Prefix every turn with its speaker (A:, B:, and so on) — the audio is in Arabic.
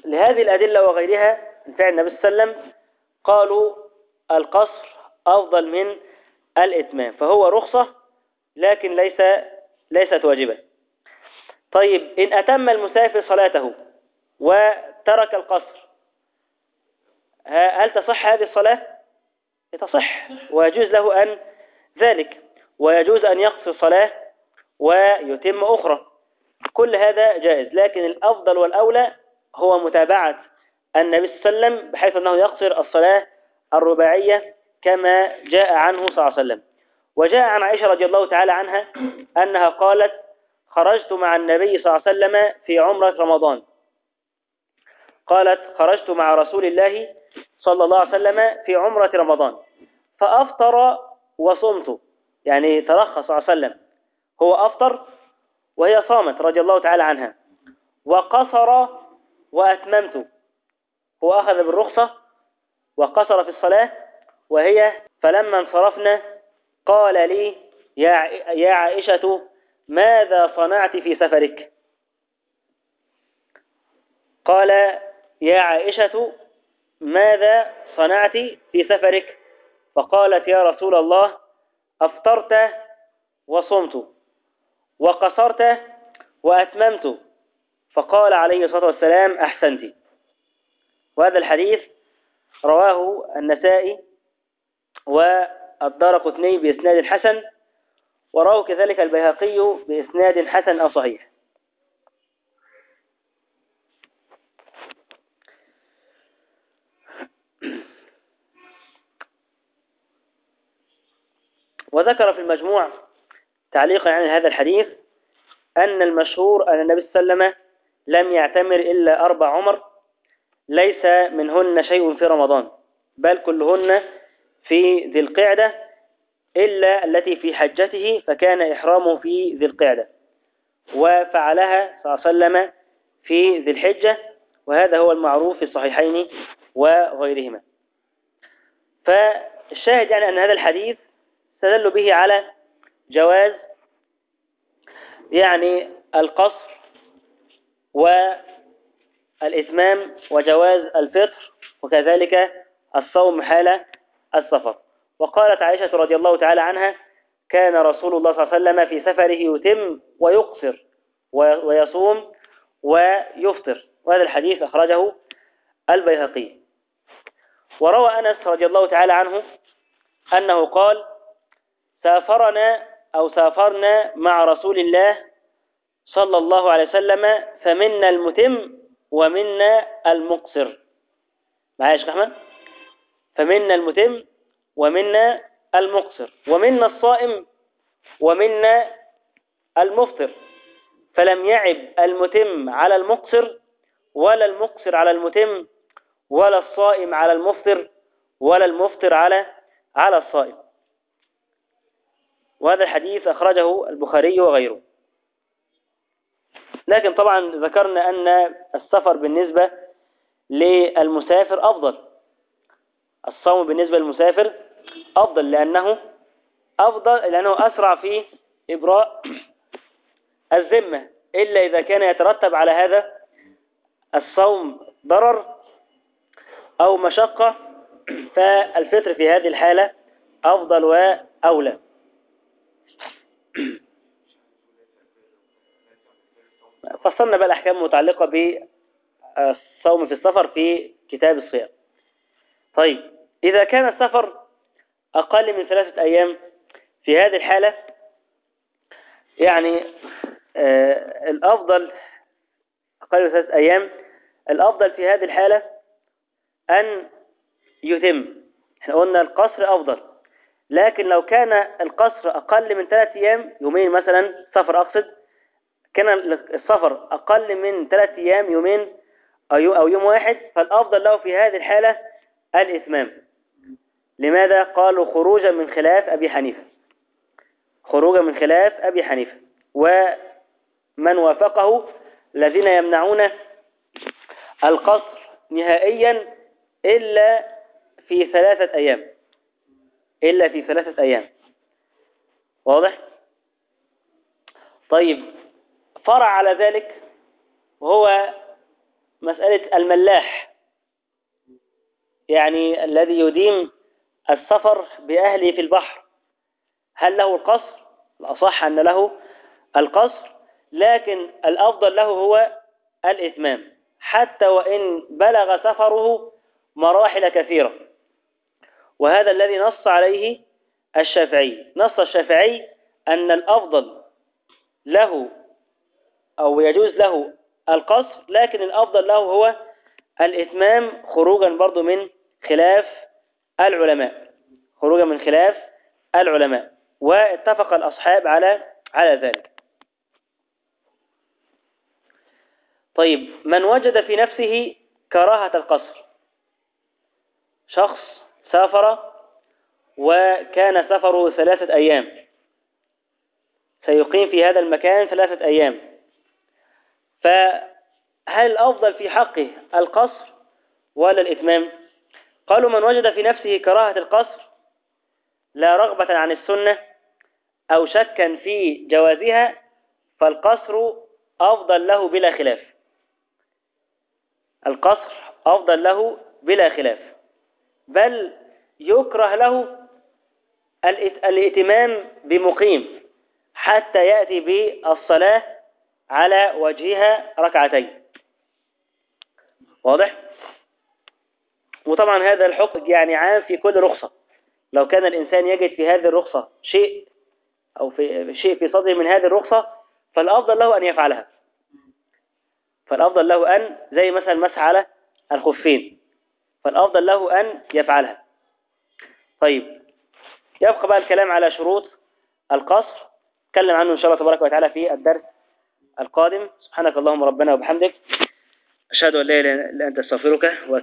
A: لهذه الأدلة وغيرها من فعل النبي صلى الله عليه وسلم قالوا القصر أفضل من الإتمام، فهو رخصة لكن ليست واجبة. طيب إن أتم المسافر صلاته وترك القصر، هل تصح هذه الصلاة؟ تصح، ويجوز له أن ذلك، ويجوز أن يقصر صلاة ويتم أخرى، كل هذا جائز. لكن الأفضل والأولى هو متابعة النبي صلى الله عليه وسلم، بحيث أنه يقصر الصلاة الرباعية كما جاء عنه صلى الله عليه وسلم. وجاء عن عائشة رضي الله تعالى عنها أنها قالت: خرجت مع النبي صلى الله عليه وسلم في عمرة رمضان. قالت: خرجت مع رسول الله صلى الله عليه وسلم في عمرة رمضان فأفطر وصمت، يعني ترخص صلى الله عليه وسلم، هو أفطر وهي صامت رضي الله تعالى عنها، وقصر وأتممت، هو أخذ بالرخصة وقصر في الصلاة وهي. فلما انصرفنا قال لي: يا عائشة ماذا صنعت في سفرك؟ قال: يا عائشة ماذا صنعت في سفرك؟ فقالت: يا رسول الله أفطرت وصمت وقصرت وأتممت. فقال عليه الصلاة والسلام: أحسنت. وهذا الحديث رواه النسائي والدارقطني بإسناد حسن، ورواه كذلك البيهقي بإسناد حسن أو صحيح. وذكر في المجموع تعليقا عن هذا الحديث أن المشهور أن النبي صلى الله عليه وسلم لم يعتمر إلا 4 عمر، ليس منهن شيء في رمضان، بل كلهن في ذي القعدة إلا التي في حجته، فكان إحرامه في ذي القعدة، وفعلها صلى الله عليه وسلم في ذي الحجة، وهذا هو المعروف في الصحيحين وغيرهما. فالشاهد يعني أن هذا الحديث استدل به على جواز يعني القصر والإتمام، وجواز الفطر، وكذلك الصوم حال السفر. وقالت عائشة رضي الله تعالى عنها: كان رسول الله صلى الله عليه وسلم في سفره يتم ويقصر ويصوم ويفطر. وهذا الحديث أخرجه البيهقي. وروى أنس رضي الله تعالى عنه أنه قال: سافرنا مع رسول الله صلى الله عليه وسلم فمنا المتم ومنا المقصر. معايا يا شيخ أحمد؟ فمنا المتم ومنا المقصر، ومنا الصائم ومنا المفطر، فلم يعب المتم على المقصر ولا المقصر على المتم ولا الصائم على المفطر ولا المفطر على الصائم. وهذا الحديث أخرجه البخاري وغيره. لكن طبعا ذكرنا أن السفر بالنسبة للمسافر أفضل، الصوم بالنسبة للمسافر أفضل، لأنه أسرع في إبراء الذمة، إلا إذا كان يترتب على هذا الصوم ضرر أو مشقة، فالفطر في هذه الحالة أفضل وأولى. فصلنا بقى الأحكام المتعلقة بالصوم في السفر في كتاب الصيام. طيب، إذا كان السفر أقل من 3 أيام، في هذه الحالة يعني الأفضل أقل من 3 أيام، الأفضل في هذه الحالة أن يتم. احنا قلنا القصر أفضل، لكن لو كان القصر أقل من 3 أيام، يومين مثلا سفر أقصد، كان السفر أقل من 3 أيام، يومين أو يوم واحد، فالأفضل له في هذه الحالة الإتمام. لماذا؟ قالوا خروجا من خلاف أبي حنيفة، خروجا من خلاف أبي حنيفة ومن وافقه، الذين يمنعون القصر نهائيا إلا في 3 أيام، إلا في 3 أيام. واضح؟ طيب، فرع على ذلك وهو مسألة الملاح، يعني الذي يديم السفر بأهله في البحر، هل له القصر؟ الأصح أن له القصر، لكن الأفضل له هو الإتمام حتى وإن بلغ سفره مراحل كثيرة. وهذا الذي نص عليه الشافعي. نص الشافعي أن الأفضل له أو يجوز له القصر، لكن الأفضل له هو الإتمام، خروجا برضو من خلاف العلماء، خروجا من خلاف العلماء، واتفق الأصحاب على ذلك. طيب، من وجد في نفسه كراهة القصر، شخص سافر وكان سفره 3 أيام، سيقيم في هذا المكان 3 أيام، فهل الأفضل في حقه القصر ولا الإتمام؟ قالوا من وجد في نفسه كراهة القصر لا رغبة عن السنة أو شكا في جوازها فالقصر أفضل له بلا خلاف. القصر أفضل له بلا خلاف، بل يكره له الائتمام بمقيم حتى يأتي بالصلاة على وجهها 2 واضح؟ وطبعا هذا الحكم يعني عام في كل رخصة. لو كان الإنسان يجد في هذه الرخصة شيء أو في شيء في صدره من هذه الرخصة فالأفضل له أن يفعلها. فالأفضل له أن زي مثلا مسح على الخفين، فالأفضل له أن يفعلها. طيب، يبقى بقى الكلام على شروط القصر، نتكلم عنه إن شاء الله تبارك وتعالى في الدرس القادم. سبحانك اللهم ربنا وبحمدك، أشهد أن لا إله إلا أنت، أستغفرك